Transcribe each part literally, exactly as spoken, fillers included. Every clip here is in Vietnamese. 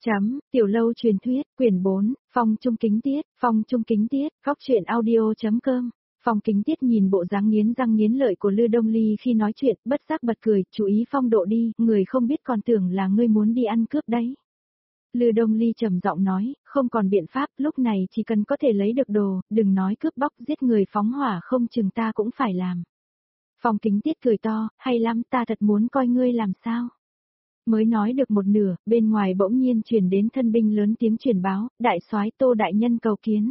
Chấm, Tiểu Lâu truyền thuyết, quyển bốn, Phong Trung Kính Tiết, Phong Trung Kính Tiết, góc truyện audio.com. Phong Kính Tiết nhìn bộ dáng nghiến răng nghiến lợi của Lư Đông Ly khi nói chuyện, bất giác bật cười, chú ý phong độ đi, người không biết còn tưởng là ngươi muốn đi ăn cướp đấy. Lư Đông Ly trầm giọng nói, không còn biện pháp, lúc này chỉ cần có thể lấy được đồ, đừng nói cướp bóc giết người phóng hỏa không chừng ta cũng phải làm. Phong Kính Tiết cười to, hay lắm, ta thật muốn coi ngươi làm sao. Mới nói được một nửa, bên ngoài bỗng nhiên truyền đến thân binh lớn tiếng truyền báo, đại soái Tô đại nhân cầu kiến.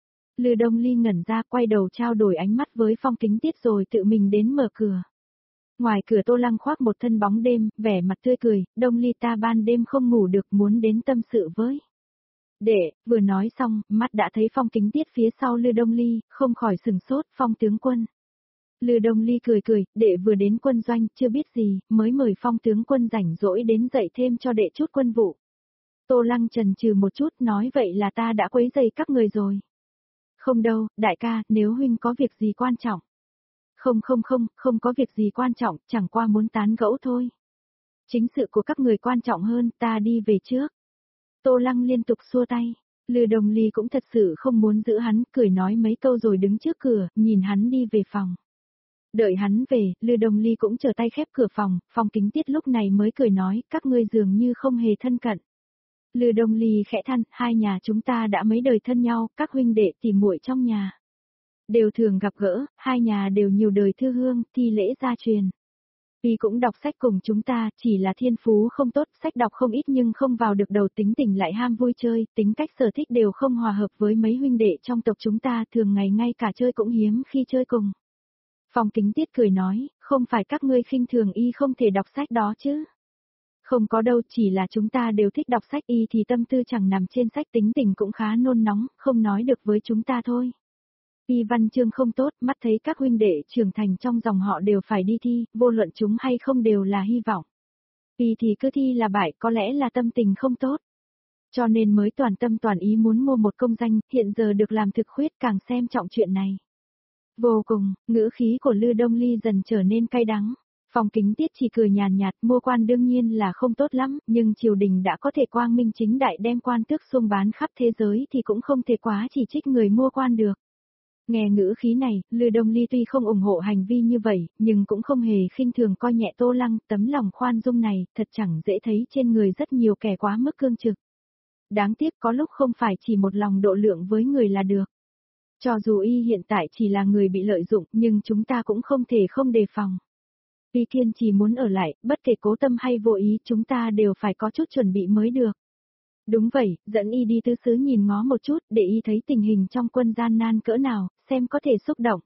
Lư Đông Ly ngẩn ra, quay đầu trao đổi ánh mắt với Phong Kính Tiết rồi tự mình đến mở cửa. Ngoài cửa Tô Lăng khoác một thân bóng đêm, vẻ mặt tươi cười, Đông Ly ta ban đêm không ngủ được muốn đến tâm sự với. Đệ, vừa nói xong, mắt đã thấy Phong Kính Tiết phía sau Lư Đông Ly, không khỏi sừng sốt, Phong tướng quân. Lư Đông Ly cười cười, đệ vừa đến quân doanh, chưa biết gì, mới mời Phong tướng quân rảnh rỗi đến dạy thêm cho đệ chút quân vụ. Tô Lăng chần chừ một chút, nói vậy là ta đã quấy rầy các người rồi. Không đâu, đại ca, nếu huynh có việc gì quan trọng. Không không không, không có việc gì quan trọng, chẳng qua muốn tán gẫu thôi. Chính sự của các người quan trọng hơn, ta đi về trước. Tô Lăng liên tục xua tay. Lư Đông Ly cũng thật sự không muốn giữ hắn, cười nói mấy câu rồi đứng trước cửa, nhìn hắn đi về phòng. Đợi hắn về, Lư Đông Ly cũng trở tay khép cửa phòng, Phong Kính Tiết lúc này mới cười nói, các ngươi dường như không hề thân cận. Lư Đông Ly khẽ than, hai nhà chúng ta đã mấy đời thân nhau, các huynh đệ tỉ muội trong nhà. Đều thường gặp gỡ, hai nhà đều nhiều đời thư hương, thi lễ gia truyền. Y cũng đọc sách cùng chúng ta, chỉ là thiên phú không tốt, sách đọc không ít nhưng không vào được đầu, tính tình lại ham vui chơi, tính cách sở thích đều không hòa hợp với mấy huynh đệ trong tộc chúng ta, thường ngày ngay cả chơi cũng hiếm khi chơi cùng. Phong Kính Tiết cười nói, không phải các ngươi khinh thường y không thể đọc sách đó chứ. Không có đâu, chỉ là chúng ta đều thích đọc sách, y thì tâm tư chẳng nằm trên sách, tính tình cũng khá nôn nóng, không nói được với chúng ta thôi. Y văn chương không tốt, mắt thấy các huynh đệ trưởng thành trong dòng họ đều phải đi thi, vô luận chúng hay không đều là hy vọng. Y thì cứ thi là bại, có lẽ là tâm tình không tốt. Cho nên mới toàn tâm toàn ý muốn mua một công danh, hiện giờ được làm thực khuyết càng xem trọng chuyện này. Vô cùng, ngữ khí của Lư Đông Ly dần trở nên cay đắng. Phong Kính Tiết chỉ cười nhàn nhạt, mua quan đương nhiên là không tốt lắm, nhưng triều đình đã có thể quang minh chính đại đem quan tước xuông bán khắp thế giới thì cũng không thể quá chỉ trích người mua quan được. Nghe ngữ khí này, Lư Đông Ly tuy không ủng hộ hành vi như vậy, nhưng cũng không hề khinh thường coi nhẹ Tô Lăng, tấm lòng khoan dung này, thật chẳng dễ thấy trên người rất nhiều kẻ quá mức cương trực. Đáng tiếc có lúc không phải chỉ một lòng độ lượng với người là được. Cho dù y hiện tại chỉ là người bị lợi dụng, nhưng chúng ta cũng không thể không đề phòng. Y kiên trì muốn ở lại, bất kể cố tâm hay vô ý, chúng ta đều phải có chút chuẩn bị mới được. Đúng vậy, dẫn y đi tứ xứ nhìn ngó một chút, để y thấy tình hình trong quân gian nan cỡ nào, xem có thể xúc động.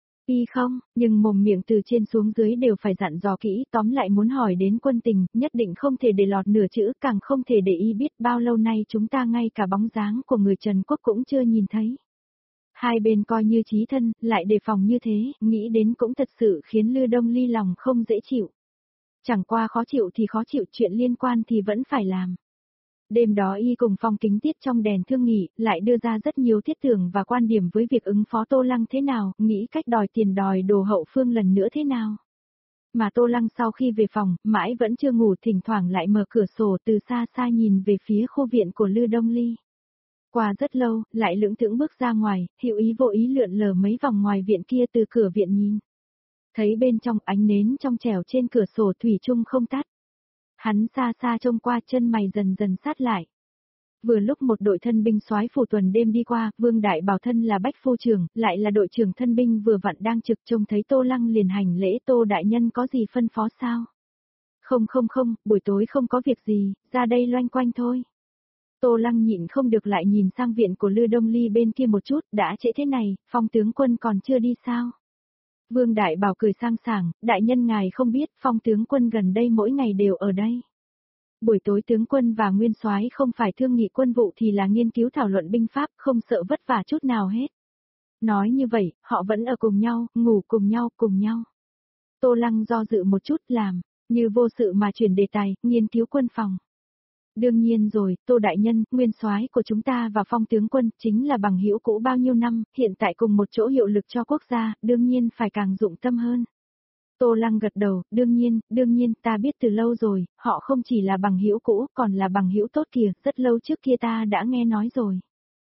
Y không, nhưng mồm miệng từ trên xuống dưới đều phải dặn dò kỹ, tóm lại muốn hỏi đến quân tình, nhất định không thể để lọt nửa chữ, càng không thể để y biết bao lâu nay chúng ta ngay cả bóng dáng của người Trần Quốc cũng chưa nhìn thấy. Hai bên coi như chí thân, lại đề phòng như thế, nghĩ đến cũng thật sự khiến Lư Đông Ly lòng không dễ chịu. Chẳng qua khó chịu thì khó chịu, chuyện liên quan thì vẫn phải làm. Đêm đó y cùng Phong Kính Tiết trong đèn thương nghị, lại đưa ra rất nhiều thiết tưởng và quan điểm với việc ứng phó Tô Lăng thế nào, nghĩ cách đòi tiền đòi đồ hậu phương lần nữa thế nào. Mà Tô Lăng sau khi về phòng, mãi vẫn chưa ngủ, thỉnh thoảng lại mở cửa sổ từ xa xa nhìn về phía khu viện của Lư Đông Ly. Qua rất lâu, lại lững thững bước ra ngoài, hữu ý vô ý lượn lờ mấy vòng ngoài viện kia từ cửa viện nhìn. Thấy bên trong ánh nến trong trẻo trên cửa sổ thủy chung không tắt. Hắn xa xa trông qua, chân mày dần dần sát lại. Vừa lúc một đội thân binh soái phủ tuần đêm đi qua, Vương Đại Bảo thân là bách phu trưởng, lại là đội trưởng thân binh vừa vặn đang trực, trông thấy Tô Lăng liền hành lễ, Tô đại nhân có gì phân phó sao? Không không không, buổi tối không có việc gì, ra đây loanh quanh thôi. Tô Lăng nhịn không được lại nhìn sang viện của Lư Đông Ly bên kia một chút, đã trễ thế này, Phong tướng quân còn chưa đi sao? Vương Đại Bảo cười sang sảng, đại nhân ngài không biết, Phong tướng quân gần đây mỗi ngày đều ở đây. Buổi tối tướng quân và nguyên soái không phải thương nghị quân vụ thì là nghiên cứu thảo luận binh pháp, không sợ vất vả chút nào hết. Nói như vậy, họ vẫn ở cùng nhau, ngủ cùng nhau, cùng nhau. Tô Lăng do dự một chút làm, như vô sự mà chuyển đề tài, nghiên cứu quân phòng. Đương nhiên rồi, Tô đại nhân, nguyên soái của chúng ta và Phong tướng quân chính là bằng hữu cũ bao nhiêu năm, hiện tại cùng một chỗ hiệu lực cho quốc gia, đương nhiên phải càng dụng tâm hơn. Tô Lăng gật đầu, đương nhiên, đương nhiên, ta biết từ lâu rồi, họ không chỉ là bằng hữu cũ, còn là bằng hữu tốt kìa, rất lâu trước kia ta đã nghe nói rồi.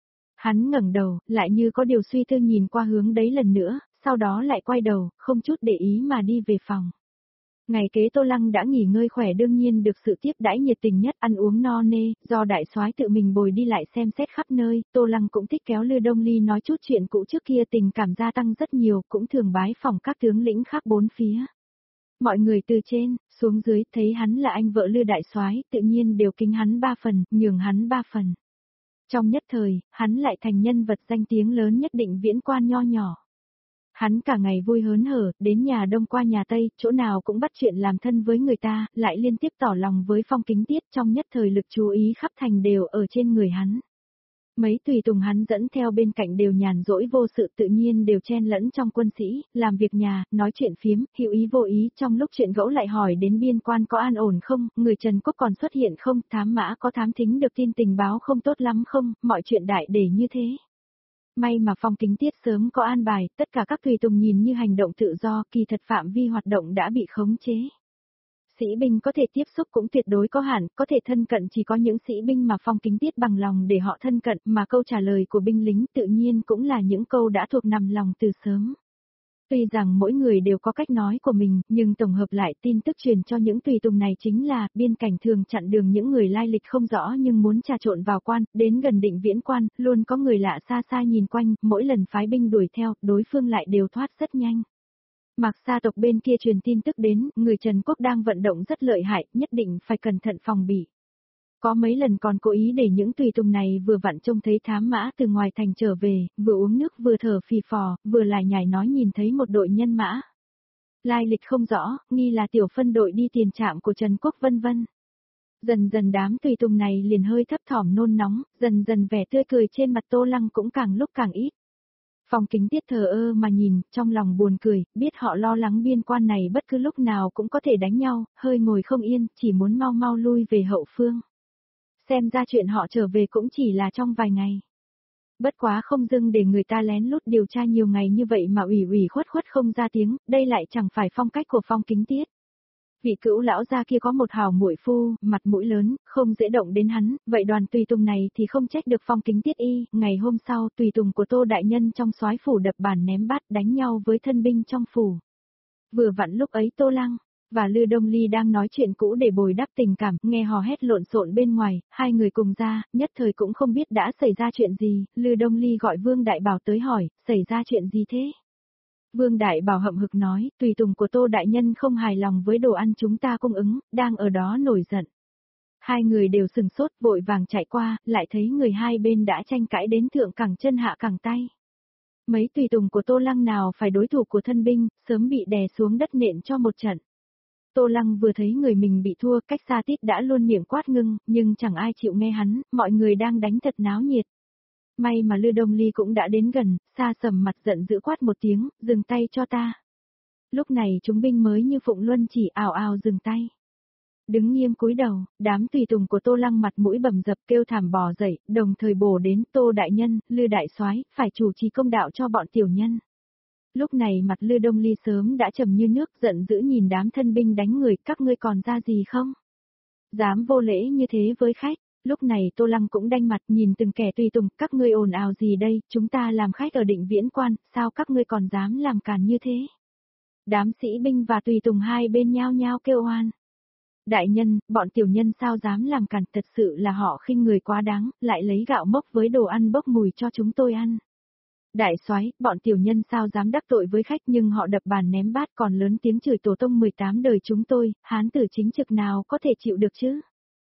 Hắn ngẩng đầu, lại như có điều suy tư nhìn qua hướng đấy lần nữa, sau đó lại quay đầu, không chút để ý mà đi về phòng. Ngày kế Tô Lăng đã nghỉ ngơi khỏe đương nhiên được sự tiếp đãi nhiệt tình nhất, ăn uống no nê, do đại soái tự mình bồi đi lại xem xét khắp nơi, Tô Lăng cũng thích kéo Lư Đông Ly nói chút chuyện cũ trước kia, tình cảm gia tăng rất nhiều, cũng thường bái phỏng các tướng lĩnh khác bốn phía. Mọi người từ trên xuống dưới thấy hắn là anh vợ Lư đại soái, tự nhiên đều kính hắn ba phần, nhường hắn ba phần. Trong nhất thời, hắn lại thành nhân vật danh tiếng lớn nhất Định Viễn Quan nho nhỏ. Hắn cả ngày vui hớn hở, đến nhà Đông qua nhà Tây, chỗ nào cũng bắt chuyện làm thân với người ta, lại liên tiếp tỏ lòng với Phong Kính Tiết, trong nhất thời lực chú ý khắp thành đều ở trên người hắn. Mấy tùy tùng hắn dẫn theo bên cạnh đều nhàn rỗi vô sự, tự nhiên đều chen lẫn trong quân sĩ, làm việc nhà, nói chuyện phiếm, hữu ý vô ý, trong lúc chuyện gẫu lại hỏi đến biên quan có an ổn không, người Trần Quốc còn xuất hiện không, thám mã có thám thính được tin tình báo không tốt lắm không, mọi chuyện đại để như thế. May mà Phong Kính Tiết sớm có an bài, tất cả các tùy tùng nhìn như hành động tự do, kỳ thật phạm vi hoạt động đã bị khống chế. Sĩ binh có thể tiếp xúc cũng tuyệt đối có hạn, có thể thân cận chỉ có những sĩ binh mà Phong Kính Tiết bằng lòng để họ thân cận, mà câu trả lời của binh lính tự nhiên cũng là những câu đã thuộc nằm lòng từ sớm. Tuy rằng mỗi người đều có cách nói của mình, nhưng tổng hợp lại tin tức truyền cho những tùy tùng này chính là, biên cảnh thường chặn đường những người lai lịch không rõ nhưng muốn trà trộn vào quan, đến gần Định Viễn Quan, luôn có người lạ xa xa nhìn quanh, mỗi lần phái binh đuổi theo, đối phương lại đều thoát rất nhanh. Mạc Sa tộc bên kia truyền tin tức đến, người Trần Quốc đang vận động rất lợi hại, nhất định phải cẩn thận phòng bị. Có mấy lần còn cố ý để những tùy tùng này vừa vặn trông thấy thám mã từ ngoài thành trở về, vừa uống nước vừa thở phì phò, vừa lải nhải nói nhìn thấy một đội nhân mã. Lai lịch không rõ, nghi là tiểu phân đội đi tiền trạm của Trần Quốc vân vân. Dần dần đám tùy tùng này liền hơi thấp thỏm nôn nóng, dần dần vẻ tươi cười trên mặt Tô Lăng cũng càng lúc càng ít. Phong Kính Tiết thờ ơ mà nhìn, trong lòng buồn cười, biết họ lo lắng biên quan này bất cứ lúc nào cũng có thể đánh nhau, hơi ngồi không yên, chỉ muốn mau mau lui về hậu phương. Xem ra chuyện họ trở về cũng chỉ là trong vài ngày. Bất quá không dưng để người ta lén lút điều tra nhiều ngày như vậy mà ủy ủy khuất khuất không ra tiếng, đây lại chẳng phải phong cách của Phong Kính Tiết. Vị cữu lão gia kia có một hảo muội phu, mặt mũi lớn, không dễ động đến hắn, vậy đoàn tùy tùng này thì không trách được Phong Kính Tiết y, ngày hôm sau tùy tùng của Tô đại nhân trong soái phủ đập bàn ném bát đánh nhau với thân binh trong phủ. Vừa vặn lúc ấy Tô Lăng và Lư Đông Ly đang nói chuyện cũ để bồi đắp tình cảm, nghe hò hét lộn xộn bên ngoài, hai người cùng ra, nhất thời cũng không biết đã xảy ra chuyện gì, Lư Đông Ly gọi Vương Đại Bảo tới hỏi, xảy ra chuyện gì thế? Vương Đại Bảo hậm hực nói, tùy tùng của Tô đại nhân không hài lòng với đồ ăn chúng ta cung ứng, đang ở đó nổi giận. Hai người đều sừng sốt, vội vàng chạy qua, lại thấy người hai bên đã tranh cãi đến thượng cẳng chân hạ cẳng tay. Mấy tùy tùng của Tô Lăng nào phải đối thủ của thân binh, sớm bị đè xuống đất nện cho một trận. Tô Lăng vừa thấy người mình bị thua, cách xa tít đã luôn miệng quát ngưng, nhưng chẳng ai chịu nghe hắn, mọi người đang đánh thật náo nhiệt. May mà Lư Đông Ly cũng đã đến gần, xa sầm mặt giận dữ quát một tiếng, dừng tay cho ta. Lúc này chúng binh mới như Phụng Luân chỉ ào ào dừng tay. Đứng nghiêm cúi đầu, đám tùy tùng của Tô Lăng mặt mũi bầm dập kêu thảm bò dậy, đồng thời bổ đến Tô đại nhân, Lư đại soái, phải chủ trì công đạo cho bọn tiểu nhân. Lúc này mặt Lư Đông Ly sớm đã trầm như nước, giận dữ nhìn đám thân binh đánh người, các ngươi còn ra gì không? Dám vô lễ như thế với khách. Lúc này Tô Lăng cũng đanh mặt nhìn từng kẻ tùy tùng, các ngươi ồn ào gì đây, chúng ta làm khách ở Định Viễn Quan, sao các ngươi còn dám làm càn như thế? Đám sĩ binh và tùy tùng hai bên nhao nhao kêu oan. Đại nhân, bọn tiểu nhân sao dám làm càn, thật sự là họ khinh người quá đáng, lại lấy gạo mốc với đồ ăn bốc mùi cho chúng tôi ăn. Đại soái, bọn tiểu nhân sao dám đắc tội với khách nhưng họ đập bàn ném bát còn lớn tiếng chửi tổ tông mười tám đời chúng tôi, hán tử chính trực nào có thể chịu được chứ?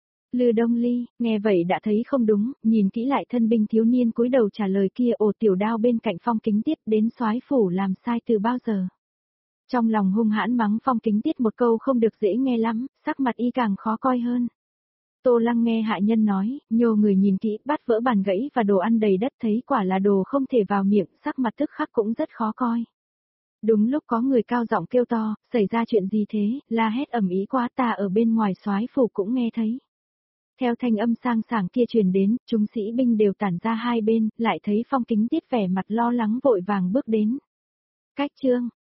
Lư Đông Ly, nghe vậy đã thấy không đúng, nhìn kỹ lại thân binh thiếu niên cúi đầu trả lời kia, ồ tiểu đao bên cạnh Phong Kính Tiết đến soái phủ làm sai từ bao giờ. Trong lòng hung hãn mắng Phong Kính Tiết một câu không được dễ nghe lắm, sắc mặt y càng khó coi hơn. Tô Lăng nghe hạ nhân nói, nhô người nhìn kỹ, bát vỡ bàn gãy và đồ ăn đầy đất thấy quả là đồ không thể vào miệng, sắc mặt tức khắc cũng rất khó coi. Đúng lúc có người cao giọng kêu to, xảy ra chuyện gì thế, la hét ầm ĩ quá, ta ở bên ngoài soái phủ cũng nghe thấy. Theo thanh âm sang sảng kia truyền đến, chúng sĩ binh đều tản ra hai bên, lại thấy Phong Kính Tiết vẻ mặt lo lắng vội vàng bước đến. Cách chương